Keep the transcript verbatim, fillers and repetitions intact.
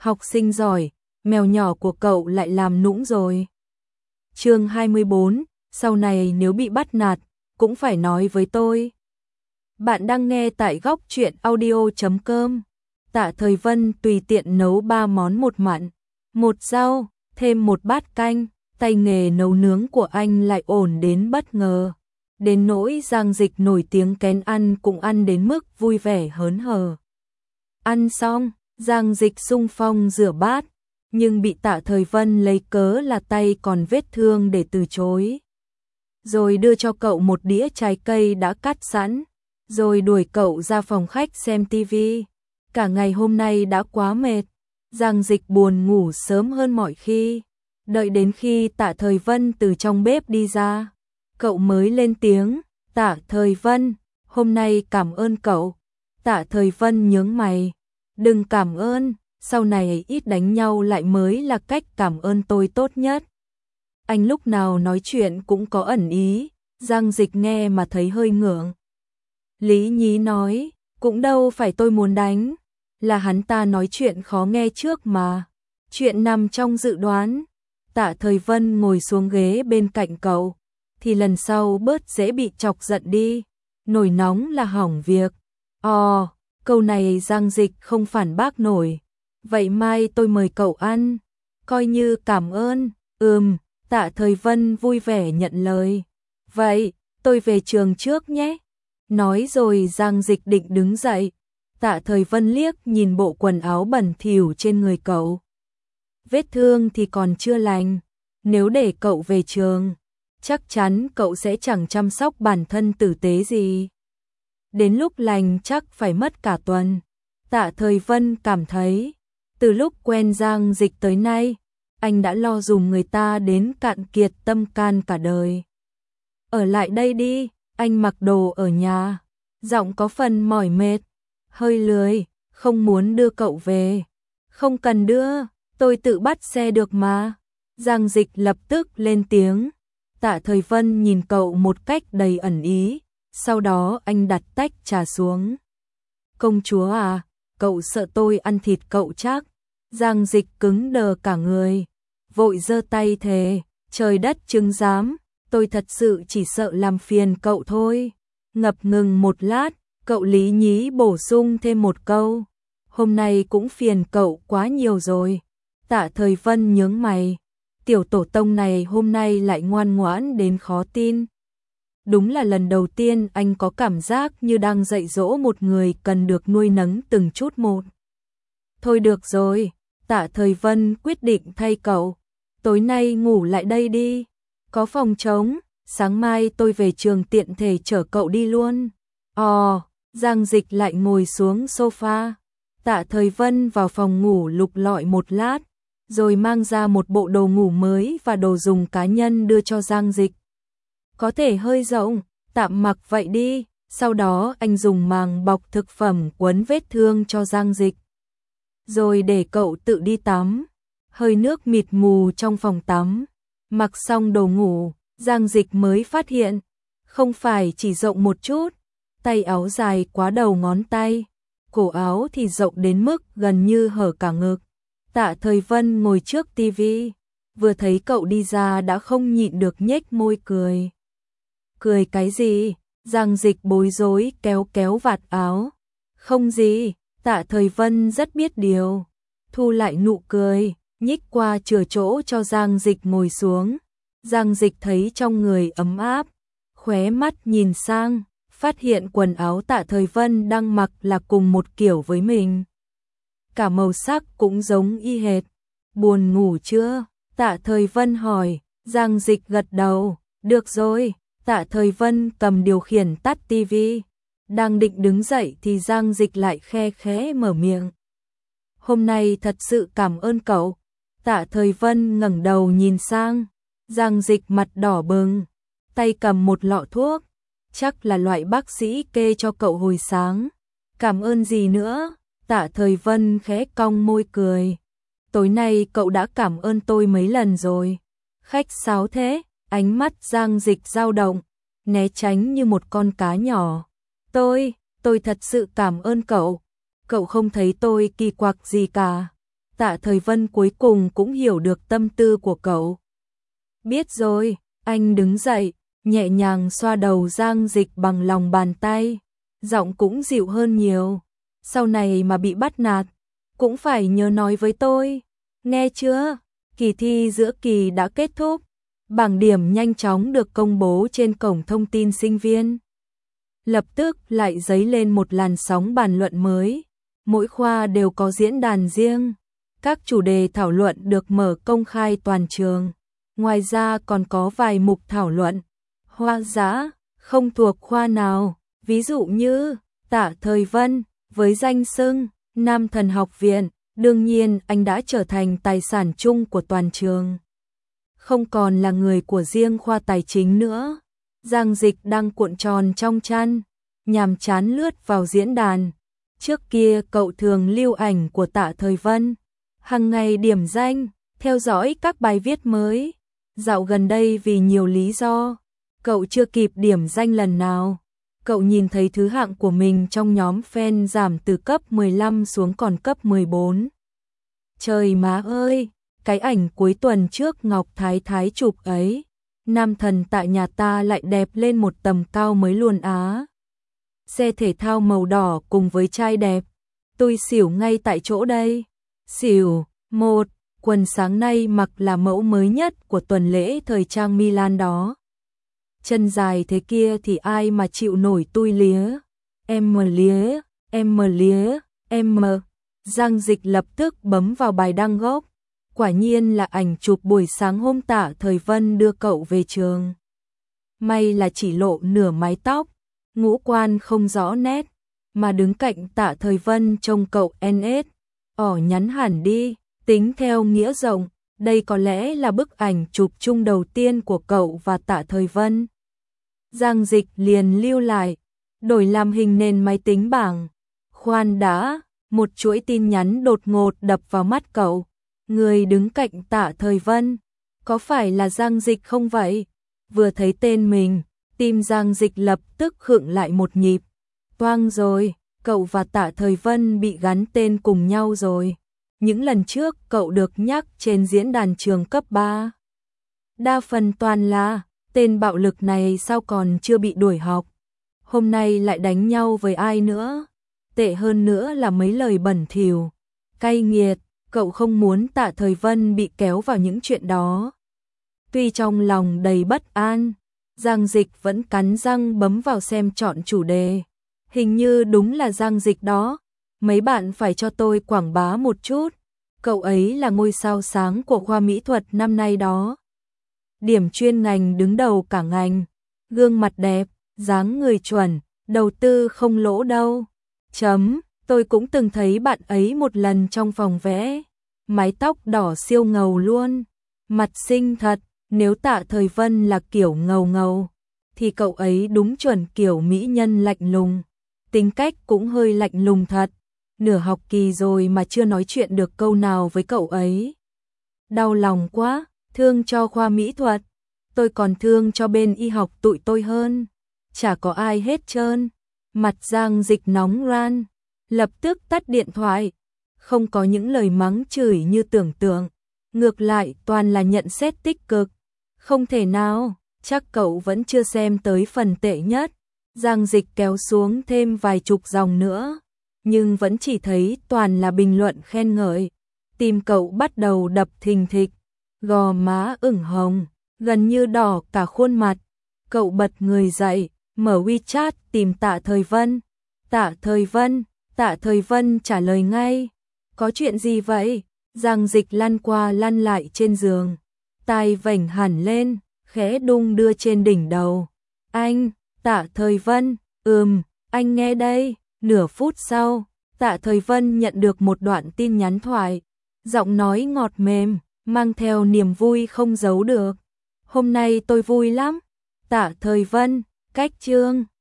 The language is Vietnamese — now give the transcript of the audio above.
học sinh giỏi, mèo nhỏ của cậu lại làm nũng rồi. Chương hai mươi bốn, sau này nếu bị bắt nạt, cũng phải nói với tôi. Bạn đang nghe tại góc truyện audio chấm com. Tạ Thời Vân tùy tiện nấu ba món một mặn, một rau, thêm một bát canh, tay nghề nấu nướng của anh lại ổn đến bất ngờ. Đến nỗi Giang Dịch nổi tiếng kén ăn cũng ăn đến mức vui vẻ hớn hở. Ăn xong, Giang Dịch xung phong rửa bát, nhưng bị Tạ Thời Vân lấy cớ là tay còn vết thương để từ chối. Rồi đưa cho cậu một đĩa trái cây đã cắt sẵn, rồi đuổi cậu ra phòng khách xem tivi. Cả ngày hôm nay đã quá mệt, Giang Dịch buồn ngủ sớm hơn mọi khi. Đợi đến khi Tạ Thời Vân từ trong bếp đi ra, cậu mới lên tiếng, Tạ Thời Vân, hôm nay cảm ơn cậu. Tạ Thời Vân nhướng mày, đừng cảm ơn, sau này ít đánh nhau lại mới là cách cảm ơn tôi tốt nhất. Anh lúc nào nói chuyện cũng có ẩn ý, Giang Dịch nghe mà thấy hơi ngượng. Lý Nhí nói, cũng đâu phải tôi muốn đánh, là hắn ta nói chuyện khó nghe trước mà. Chuyện nằm trong dự đoán. Tạ Thời Vân ngồi xuống ghế bên cạnh cậu, thì lần sau bớt dễ bị chọc giận đi, nổi nóng là hỏng việc. Ồ, câu này Giang Dịch không phản bác nổi. Vậy mai tôi mời cậu ăn, coi như cảm ơn. Ừm, Tạ Thời Vân vui vẻ nhận lời. Vậy, tôi về trường trước nhé. Nói rồi Giang Dịch định đứng dậy. Tạ Thời Vân liếc nhìn bộ quần áo bẩn thỉu trên người cậu. Vết thương thì còn chưa lành, nếu để cậu về trường, chắc chắn cậu sẽ chẳng chăm sóc bản thân tử tế gì. Đến lúc lành chắc phải mất cả tuần. Tạ Thời Vân cảm thấy, từ lúc quen Giang Dịch tới nay, anh đã lo dùm người ta đến cạn kiệt tâm can cả đời. Ở lại đây đi, anh mặc đồ ở nhà, giọng có phần mỏi mệt, hơi lười, không muốn đưa cậu về. Không cần đưa, tôi tự bắt xe được mà. Giang Dịch lập tức lên tiếng. Tạ Thời Vân nhìn cậu một cách đầy ẩn ý, sau đó anh đặt tách trà xuống. Công chúa à, cậu sợ tôi ăn thịt cậu chắc. Giang Dịch cứng đờ cả người, vội giơ tay thề, trời đất chứng giám, tôi thật sự chỉ sợ làm phiền cậu thôi. Ngập ngừng một lát, cậu Lý Nhí bổ sung thêm một câu, hôm nay cũng phiền cậu quá nhiều rồi. Tạ Thời Vân nhướng mày, tiểu tổ tông này hôm nay lại ngoan ngoãn đến khó tin. Đúng là lần đầu tiên anh có cảm giác như đang dạy dỗ một người cần được nuôi nấng từng chút một. Thôi được rồi, Tạ Thời Vân quyết định thay cậu. Tối nay ngủ lại đây đi, có phòng trống, sáng mai tôi về trường tiện thể chở cậu đi luôn. Ồ, Giang Dịch lại ngồi xuống sofa. Tạ Thời Vân vào phòng ngủ lục lọi một lát, rồi mang ra một bộ đồ ngủ mới và đồ dùng cá nhân đưa cho Giang Dịch. Có thể hơi rộng, tạm mặc vậy đi. Sau đó anh dùng màng bọc thực phẩm quấn vết thương cho Giang Dịch, rồi để cậu tự đi tắm. Hơi nước mịt mù trong phòng tắm. Mặc xong đồ ngủ, Giang Dịch mới phát hiện, không phải chỉ rộng một chút, tay áo dài quá đầu ngón tay, cổ áo thì rộng đến mức gần như hở cả ngực. Tạ Thời Vân ngồi trước tivi, vừa thấy cậu đi ra đã không nhịn được nhếch môi cười. Cười cái gì? Giang Dịch bối rối kéo kéo vạt áo. Không gì, Tạ Thời Vân rất biết điều, thu lại nụ cười, nhích qua chừa chỗ cho Giang Dịch ngồi xuống. Giang Dịch thấy trong người ấm áp, khóe mắt nhìn sang, phát hiện quần áo Tạ Thời Vân đang mặc là cùng một kiểu với mình. Cả màu sắc cũng giống y hệt. Buồn ngủ chưa? Tạ Thời Vân hỏi. Giang Dịch gật đầu. Được rồi. Tạ Thời Vân cầm điều khiển tắt tivi, đang định đứng dậy thì Giang Dịch lại khe khẽ mở miệng. Hôm nay thật sự cảm ơn cậu. Tạ Thời Vân ngẩng đầu nhìn sang. Giang Dịch mặt đỏ bừng, tay cầm một lọ thuốc, chắc là loại bác sĩ kê cho cậu hồi sáng. Cảm ơn gì nữa? Tạ Thời Vân khẽ cong môi cười. Tối nay cậu đã cảm ơn tôi mấy lần rồi. Khách sáo thế. Ánh mắt Giang Dịch dao động, né tránh như một con cá nhỏ. Tôi, tôi thật sự cảm ơn cậu. Cậu không thấy tôi kỳ quặc gì cả. Tạ Thời Vân cuối cùng cũng hiểu được tâm tư của cậu. Biết rồi, anh đứng dậy, nhẹ nhàng xoa đầu Giang Dịch bằng lòng bàn tay, giọng cũng dịu hơn nhiều. Sau này mà bị bắt nạt, cũng phải nhớ nói với tôi, nghe chưa? Kỳ thi giữa kỳ đã kết thúc, bảng điểm nhanh chóng được công bố trên cổng thông tin sinh viên. Lập tức lại dấy lên một làn sóng bàn luận mới, mỗi khoa đều có diễn đàn riêng, các chủ đề thảo luận được mở công khai toàn trường. Ngoài ra còn có vài mục thảo luận, hoa dã, không thuộc khoa nào, ví dụ như Tạ Thời Vân, với danh xưng Nam Thần Học Viện, đương nhiên anh đã trở thành tài sản chung của toàn trường. Không còn là người của riêng khoa tài chính nữa. Giang Dịch đang cuộn tròn trong chăn, nhàm chán lướt vào diễn đàn. Trước kia cậu thường lưu ảnh của Tạ Thời Vân, hàng ngày điểm danh, theo dõi các bài viết mới. Dạo gần đây vì nhiều lý do, cậu chưa kịp điểm danh lần nào. Cậu nhìn thấy thứ hạng của mình trong nhóm fan giảm từ cấp mười lăm xuống còn cấp mười bốn. Trời má ơi, cái ảnh cuối tuần trước Ngọc Thái Thái chụp ấy, nam thần tại nhà ta lại đẹp lên một tầm cao mới luôn á. Xe thể thao màu đỏ cùng với trai đẹp, tôi xỉu ngay tại chỗ đây. Xỉu, một, quần sáng nay mặc là mẫu mới nhất của tuần lễ thời trang Milan đó. Chân dài thế kia thì ai mà chịu nổi tui lía. Em lía, em lía, em. Giang Dịch lập tức bấm vào bài đăng gốc. Quả nhiên là ảnh chụp buổi sáng hôm Tạ Thời Vân đưa cậu về trường. May là chỉ lộ nửa mái tóc, ngũ quan không rõ nét, mà đứng cạnh Tạ Thời Vân trông cậu en ét, ỏ nhắn hẳn đi. Tính theo nghĩa rộng, đây có lẽ là bức ảnh chụp chung đầu tiên của cậu và Tạ Thời Vân. Giang Dịch liền lưu lại, đổi làm hình nền máy tính bảng. Khoan đã, một chuỗi tin nhắn đột ngột đập vào mắt cậu. Người đứng cạnh Tạ Thời Vân, có phải là Giang Dịch không vậy? Vừa thấy tên mình, tim Giang Dịch lập tức khựng lại một nhịp. Toang rồi, cậu và Tạ Thời Vân bị gắn tên cùng nhau rồi. Những lần trước cậu được nhắc trên diễn đàn trường cấp ba. Đa phần toàn là, tên bạo lực này sao còn chưa bị đuổi học. Hôm nay lại đánh nhau với ai nữa. Tệ hơn nữa là mấy lời bẩn thỉu, cay nghiệt. Cậu không muốn Tạ Thời Vân bị kéo vào những chuyện đó. Tuy trong lòng đầy bất an, Giang Dịch vẫn cắn răng bấm vào xem chọn chủ đề. Hình như đúng là Giang Dịch đó. Mấy bạn phải cho tôi quảng bá một chút. Cậu ấy là ngôi sao sáng của khoa mỹ thuật năm nay đó. Điểm chuyên ngành đứng đầu cả ngành. Gương mặt đẹp, dáng người chuẩn, đầu tư không lỗ đâu. Chấm, tôi cũng từng thấy bạn ấy một lần trong phòng vẽ. Mái tóc đỏ siêu ngầu luôn. Mặt xinh thật, nếu Tạ Thời Vân là kiểu ngầu ngầu, thì cậu ấy đúng chuẩn kiểu mỹ nhân lạnh lùng. Tính cách cũng hơi lạnh lùng thật. Nửa học kỳ rồi mà chưa nói chuyện được câu nào với cậu ấy. Đau lòng quá, thương cho khoa mỹ thuật. Tôi còn thương cho bên y học tụi tôi hơn. Chả có ai hết trơn. Mặt Giang Dịch nóng ran, lập tức tắt điện thoại. Không có những lời mắng chửi như tưởng tượng. Ngược lại toàn là nhận xét tích cực. Không thể nào, chắc cậu vẫn chưa xem tới phần tệ nhất. Giang Dịch kéo xuống thêm vài chục dòng nữa, nhưng vẫn chỉ thấy toàn là bình luận khen ngợi. Tim cậu bắt đầu đập thình thịch, gò má ửng hồng, gần như đỏ cả khuôn mặt. Cậu bật người dậy, mở WeChat tìm Tạ Thời Vân. Tạ Thời Vân, Tạ Thời Vân trả lời ngay. Có chuyện gì vậy? Giang Dịch lăn qua lăn lại trên giường, tai vểnh hẳn lên, khẽ đung đưa trên đỉnh đầu. Anh, Tạ Thời Vân, ừm, anh nghe đây. Nửa phút sau, Tạ Thời Vân nhận được một đoạn tin nhắn thoại, giọng nói ngọt mềm, mang theo niềm vui không giấu được. Hôm nay tôi vui lắm. Tạ Thời Vân, cách chương.